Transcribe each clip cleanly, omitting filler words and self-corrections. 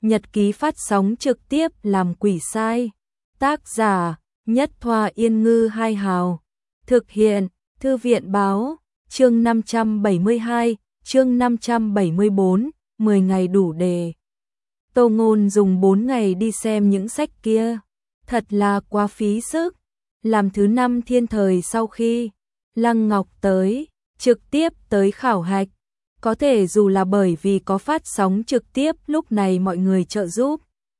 Nhật ký phát sóng trực tiếp làm quỷ sai. Tác giả Nhất Thoa Yên Ngư Hai Hào. Thực hiện Thư viện Báo. Chương 572, chương 574, 10 ngày đủ đề. Tô Ngôn dùng 4 ngày đi xem những sách kia. Thật là quá phí sức. Làm thứ 5 thiên thời sau khi Lăng Ngọc tới, trực tiếp tới khảo hạch. Có thể dù là bởi vì có phát sóng trực tiếp lúc này mọi người trợ giúp.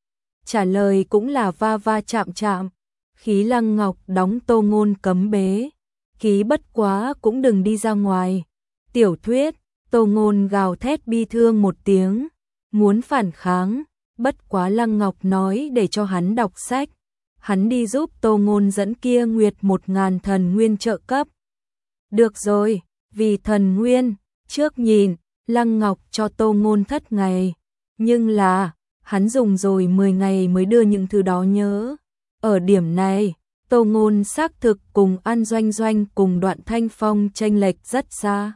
Trả lời cũng là va va chạm chạm. Khí Lăng Ngọc đóng Tô Ngôn cấm bế. Ký bất quá cũng đừng đi ra ngoài. Tiểu thuyết, Tô Ngôn gào thét bi thương một tiếng. Muốn phản kháng, bất quá Lăng Ngọc nói để cho hắn đọc sách. Hắn đi giúp Tô Ngôn dẫn kia Nguyệt 1000 thần nguyên trợ cấp. Được rồi, vì thần nguyên, trước nhìn, Lăng Ngọc cho Tô Ngôn thất ngày. Nhưng là, hắn dùng rồi 10 ngày mới đưa những thứ đó nhớ. Ở điểm này, Tô Ngôn xác thực cùng An Doanh Doanh cùng Đoạn Thanh Phong chênh lệch rất xa.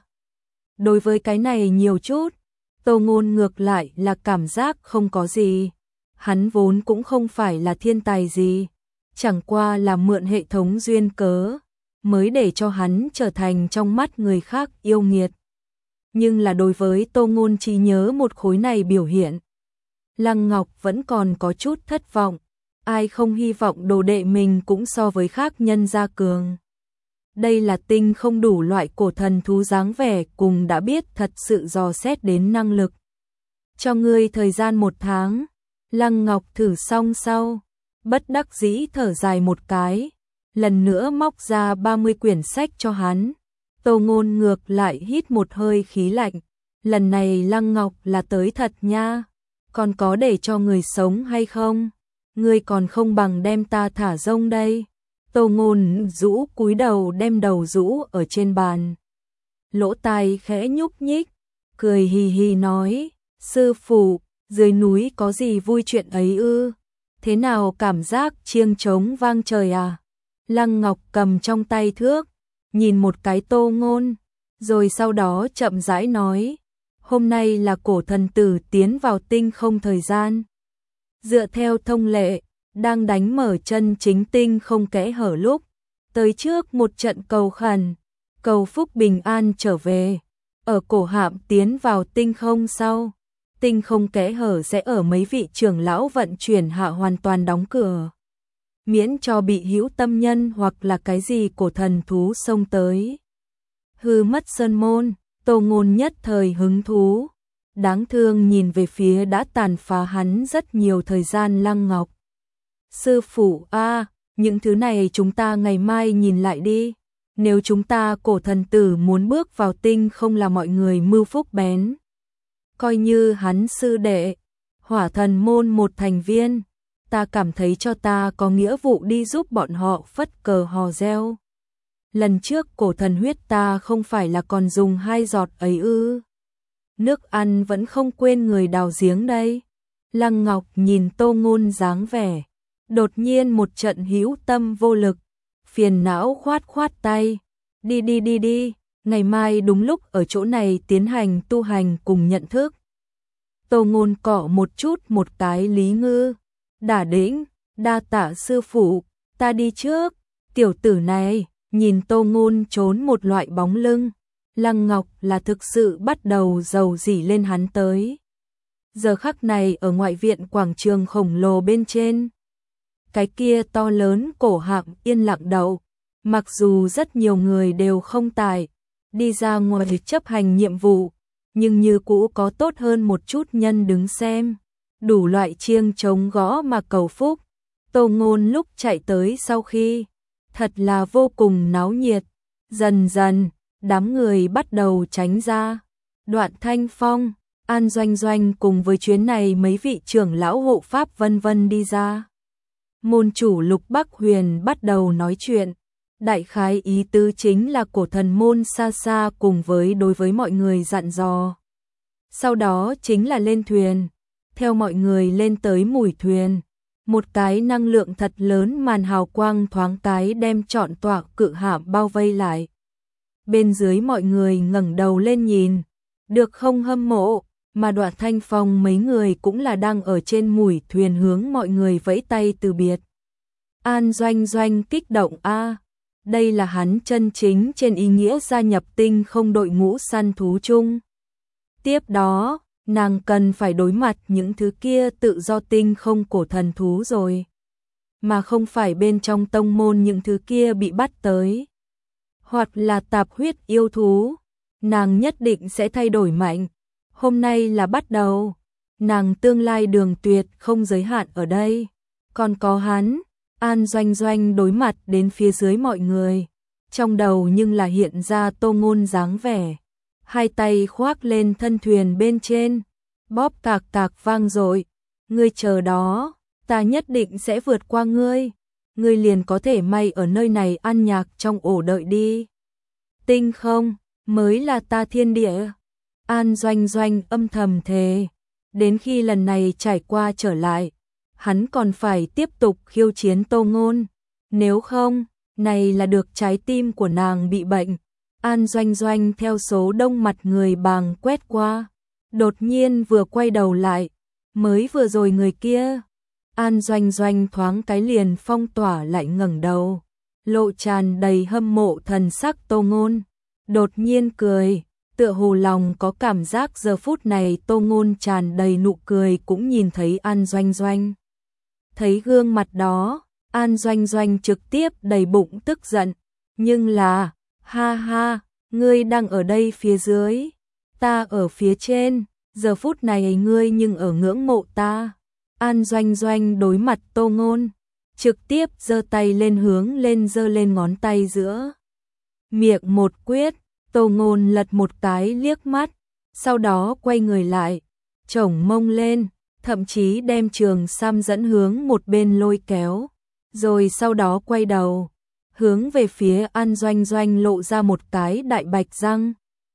Đối với cái này nhiều chút, Tô Ngôn ngược lại là cảm giác không có gì. Hắn vốn cũng không phải là thiên tài gì, chẳng qua là mượn hệ thống duyên cớ, mới để cho hắn trở thành trong mắt người khác yêu nghiệt. Nhưng là đối với Tô Ngôn chỉ nhớ một khối này biểu hiện, Lăng Ngọc vẫn còn có chút thất vọng. Ai không hy vọng đồ đệ mình cũng so với khác nhân gia cường. Đây là tinh không đủ loại cổ thần thú dáng vẻ cùng đã biết thật sự dò xét đến năng lực. Cho ngươi thời gian 1 tháng. Lăng Ngọc thử xong sau, bất đắc dĩ thở dài một cái, lần nữa móc ra 30 quyển sách cho hắn. Tô Ngôn ngược lại hít một hơi khí lạnh. Lần này Lăng Ngọc là tới thật nha. Còn có để cho người sống hay không? Ngươi còn không bằng đem ta thả rông đây. Tô Ngôn rũ cúi đầu đem đầu rũ ở trên bàn. Lỗ tai khẽ nhúc nhích, cười hì hì nói, sư phụ, dưới núi có gì vui chuyện ấy ư? Thế nào cảm giác chiêng trống vang trời à? Lăng Ngọc cầm trong tay thước, nhìn một cái Tô Ngôn, rồi sau đó chậm rãi nói, hôm nay là cổ thần tử tiến vào tinh không thời gian. Dựa theo thông lệ, đang đánh mở chân chính tinh không kẽ hở lúc, tới trước một trận cầu khẩn, cầu phúc bình an trở về. Ở cổ hạm tiến vào tinh không sau, tinh không kẽ hở sẽ ở mấy vị trưởng lão vận chuyển hạ hoàn toàn đóng cửa. Miễn cho bị hữu tâm nhân hoặc là cái gì cổ thần thú xông tới. Hư mất sơn môn, Tô Ngôn nhất thời hứng thú. Đáng thương nhìn về phía đã tàn phá hắn rất nhiều thời gian Lăng Ngọc. Sư phụ a, những thứ này chúng ta ngày mai nhìn lại đi. Nếu chúng ta cổ thần tử muốn bước vào tinh không là mọi người mưu phúc bén. Coi như hắn sư đệ, hỏa thần môn một thành viên, ta cảm thấy cho ta có nghĩa vụ đi giúp bọn họ phất cờ hò reo. Lần trước cổ thần huyết ta không phải là còn dùng 2 giọt ấy ư? Nước ăn vẫn không quên người đào giếng đây. Lăng Ngọc nhìn Tô Ngôn dáng vẻ, đột nhiên một trận hữu tâm vô lực, phiền não khoát khoát tay. Đi, ngày mai đúng lúc ở chỗ này tiến hành tu hành cùng nhận thức. Tô Ngôn cọ một chút một cái Lý Ngư, đả đĩnh, đa tạ sư phụ, ta đi trước. Tiểu tử này, nhìn Tô Ngôn trốn một loại bóng lưng, Lăng Ngọc là thực sự bắt đầu dầu dỉ lên hắn tới. Giờ khắc này ở ngoại viện quảng trường khổng lồ bên trên, cái kia to lớn cổ hạm yên lặng đậu, mặc dù rất nhiều người đều không tài đi ra ngoài chấp hành nhiệm vụ, nhưng như cũ có tốt hơn một chút nhân đứng xem, đủ loại chiêng trống gõ mà cầu phúc. Tô Ngôn lúc chạy tới sau khi, thật là vô cùng náo nhiệt, dần dần, đám người bắt đầu tránh ra. Đoạn Thanh Phong, An Doanh Doanh cùng với chuyến này mấy vị trưởng lão hộ pháp vân vân đi ra. Môn chủ Lục Bắc Huyền bắt đầu nói chuyện. Đại khái ý tứ chính là cổ thần môn xa xa cùng với đối với mọi người dặn dò. Sau đó chính là lên thuyền. Theo mọi người lên tới mũi thuyền, một cái năng lượng thật lớn màn hào quang thoáng cái đem trọn tọa cự hạm bao vây lại. Bên dưới mọi người ngẩng đầu lên nhìn, được không hâm mộ, mà Đoạn Thanh Phong mấy người cũng là đang ở trên mủi thuyền hướng mọi người vẫy tay từ biệt. An Doanh Doanh kích động a, đây là hắn chân chính trên ý nghĩa gia nhập tinh không đội ngũ săn thú chung. Tiếp đó, nàng cần phải đối mặt những thứ kia tự do tinh không cổ thần thú rồi, mà không phải bên trong tông môn những thứ kia bị bắt tới, hoặc là tạp huyết yêu thú. Nàng nhất định sẽ thay đổi mạnh. Hôm nay là bắt đầu, nàng tương lai đường tuyệt không giới hạn ở đây. Còn có hắn, An Doanh Doanh đối mặt đến phía dưới mọi người, trong đầu nhưng là hiện ra Tô Ngôn dáng vẻ, hai tay khoác lên thân thuyền bên trên, bóp cạc cạc vang dội, ngươi chờ đó, ta nhất định sẽ vượt qua ngươi, ngươi liền có thể may ở nơi này ăn nhạc trong ổ đợi đi. Tinh không mới là ta thiên địa. An Doanh Doanh âm thầm thề, đến khi lần này trải qua trở lại, hắn còn phải tiếp tục khiêu chiến Tô Ngôn, nếu không, này là được trái tim của nàng bị bệnh. An Doanh Doanh theo số đông mặt người bàng quét qua, đột nhiên vừa quay đầu lại, mới vừa rồi người kia. An Doanh Doanh thoáng cái liền phong tỏa lại ngẩng đầu, lộ tràn đầy hâm mộ thần sắc Tô Ngôn, đột nhiên cười, tựa hồ lòng có cảm giác giờ phút này Tô Ngôn tràn đầy nụ cười cũng nhìn thấy An Doanh Doanh. Thấy gương mặt đó, An Doanh Doanh trực tiếp đầy bụng tức giận, nhưng là, ha ha, ngươi đang ở đây phía dưới, ta ở phía trên, giờ phút này ngươi nhưng ở ngưỡng mộ ta. An Doanh Doanh đối mặt Tô Ngôn, trực tiếp giơ tay lên hướng lên giơ lên ngón tay giữa. Miệng một quyết, Tô Ngôn lật một cái liếc mắt, sau đó quay người lại, chổng mông lên, thậm chí đem Trường Sam dẫn hướng một bên lôi kéo, rồi sau đó quay đầu, hướng về phía An Doanh Doanh lộ ra một cái đại bạch răng.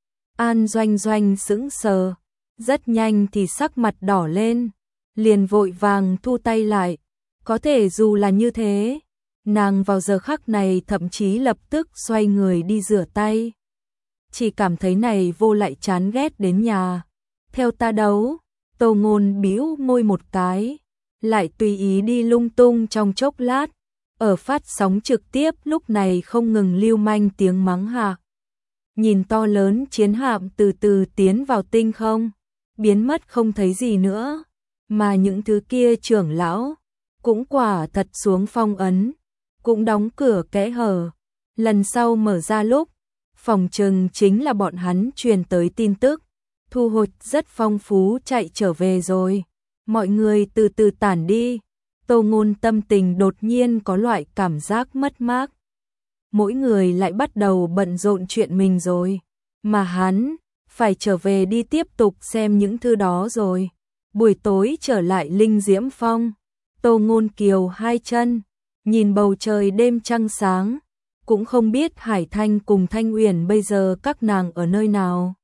An Doanh Doanh sững sờ, rất nhanh thì sắc mặt đỏ lên, liền vội vàng thu tay lại, có thể dù là như thế, nàng vào giờ khắc này thậm chí lập tức xoay người đi rửa tay. Chỉ cảm thấy này vô lại chán ghét đến nhà. Theo ta đấu, Tô Ngôn bĩu môi một cái, lại tùy ý đi lung tung trong chốc lát, ở phát sóng trực tiếp lúc này không ngừng lưu manh tiếng mắng hạ. Nhìn to lớn chiến hạm từ từ tiến vào tinh không, biến mất không thấy gì nữa, mà những thứ kia trưởng lão cũng quả thật xuống phong ấn, cũng đóng cửa kẽ hở, lần sau mở ra lúc, phòng trừng chính là bọn hắn truyền tới tin tức, thu hoạch rất phong phú chạy trở về rồi. Mọi người từ từ tản đi, Tô Ngôn tâm tình đột nhiên có loại cảm giác mất mát. Mỗi người lại bắt đầu bận rộn chuyện mình rồi, mà hắn phải trở về đi tiếp tục xem những thứ đó rồi. Buổi tối trở lại Linh Diễm Phong, Tô Ngôn kiều hai chân, nhìn bầu trời đêm trăng sáng, cũng không biết Hải Thanh cùng Thanh Uyển bây giờ các nàng ở nơi nào.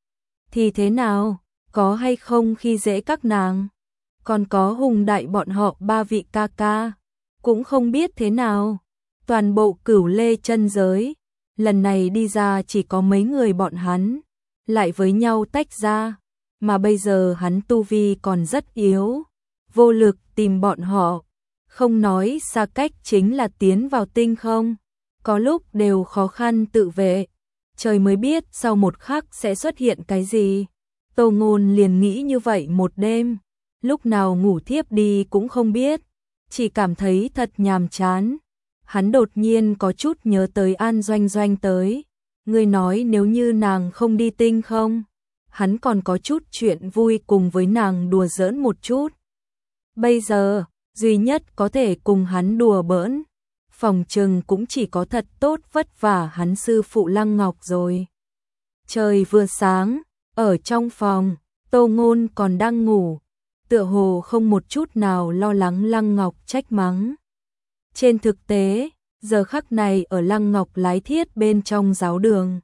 Thì thế nào, có hay không khi dễ các nàng, còn có Hùng Đại bọn họ ba vị ca ca, cũng không biết thế nào. Toàn bộ Cửu Lê chân giới, lần này đi ra chỉ có mấy người bọn hắn, lại với nhau tách ra, mà bây giờ hắn tu vi còn rất yếu, vô lực tìm bọn họ, không nói xa cách chính là tiến vào tinh không, có lúc đều khó khăn tự vệ, trời mới biết sau một khắc sẽ xuất hiện cái gì. Tô Ngôn liền nghĩ như vậy một đêm, lúc nào ngủ thiếp đi cũng không biết, chỉ cảm thấy thật nhàm chán. Hắn đột nhiên có chút nhớ tới An Doanh Doanh tới, người nói nếu như nàng không đi tinh không, hắn còn có chút chuyện vui cùng với nàng đùa giỡn một chút. Bây giờ, duy nhất có thể cùng hắn đùa bỡn, phòng trừng cũng chỉ có thật tốt vất vả hắn sư phụ Lăng Ngọc rồi. Trời vừa sáng, ở trong phòng, Tô Ngôn còn đang ngủ, tựa hồ không một chút nào lo lắng Lăng Ngọc trách mắng. Trên thực tế, giờ khắc này ở Lăng Ngọc Lái Thiết bên trong giáo đường,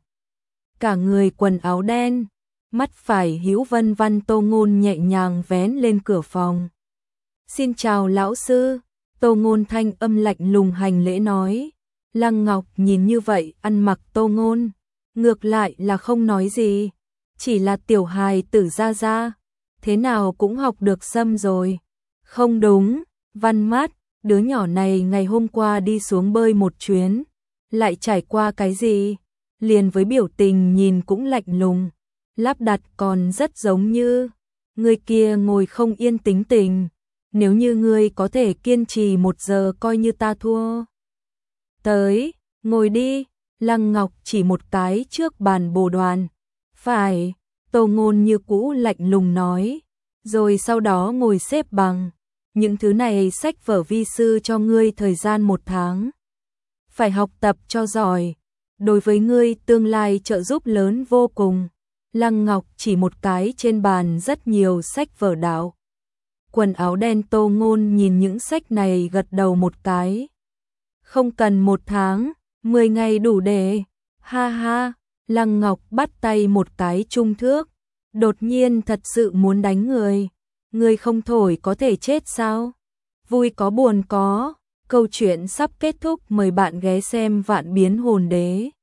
cả người quần áo đen, mắt phải hữu vân văn Tô Ngôn nhẹ nhàng vén lên cửa phòng. Xin chào lão sư, Tô Ngôn thanh âm lạnh lùng hành lễ nói. Lăng Ngọc nhìn như vậy ăn mặc Tô Ngôn, ngược lại là không nói gì, chỉ là tiểu hài tử ra ra, thế nào cũng học được Sâm rồi. Không đúng, Văn Mát, đứa nhỏ này ngày hôm qua đi xuống bơi một chuyến, lại trải qua cái gì? Liền với biểu tình nhìn cũng lạnh lùng, lắp đặt còn rất giống như người kia ngồi không yên tính tình. Nếu như ngươi có thể kiên trì 1 giờ coi như ta thua. Tới, ngồi đi, Lăng Ngọc chỉ một cái trước bàn bồ đoàn. Phải, Tô Ngôn như cũ lạnh lùng nói, rồi sau đó ngồi xếp bằng. Những thứ này sách vở vi sư cho ngươi thời gian 1 tháng. Phải học tập cho giỏi, đối với ngươi tương lai trợ giúp lớn vô cùng. Lăng Ngọc chỉ một cái trên bàn rất nhiều sách vở đạo. Quần áo đen Tô Ngôn nhìn những sách này gật đầu một cái. Không cần 1 tháng, 10 ngày đủ để. Ha ha, Lăng Ngọc bắt tay một cái trung thước. Đột nhiên thật sự muốn đánh người. Người không thổi có thể chết sao? Vui có buồn có. Câu chuyện sắp kết thúc, mời bạn ghé xem Vạn Biến Hồn Đế.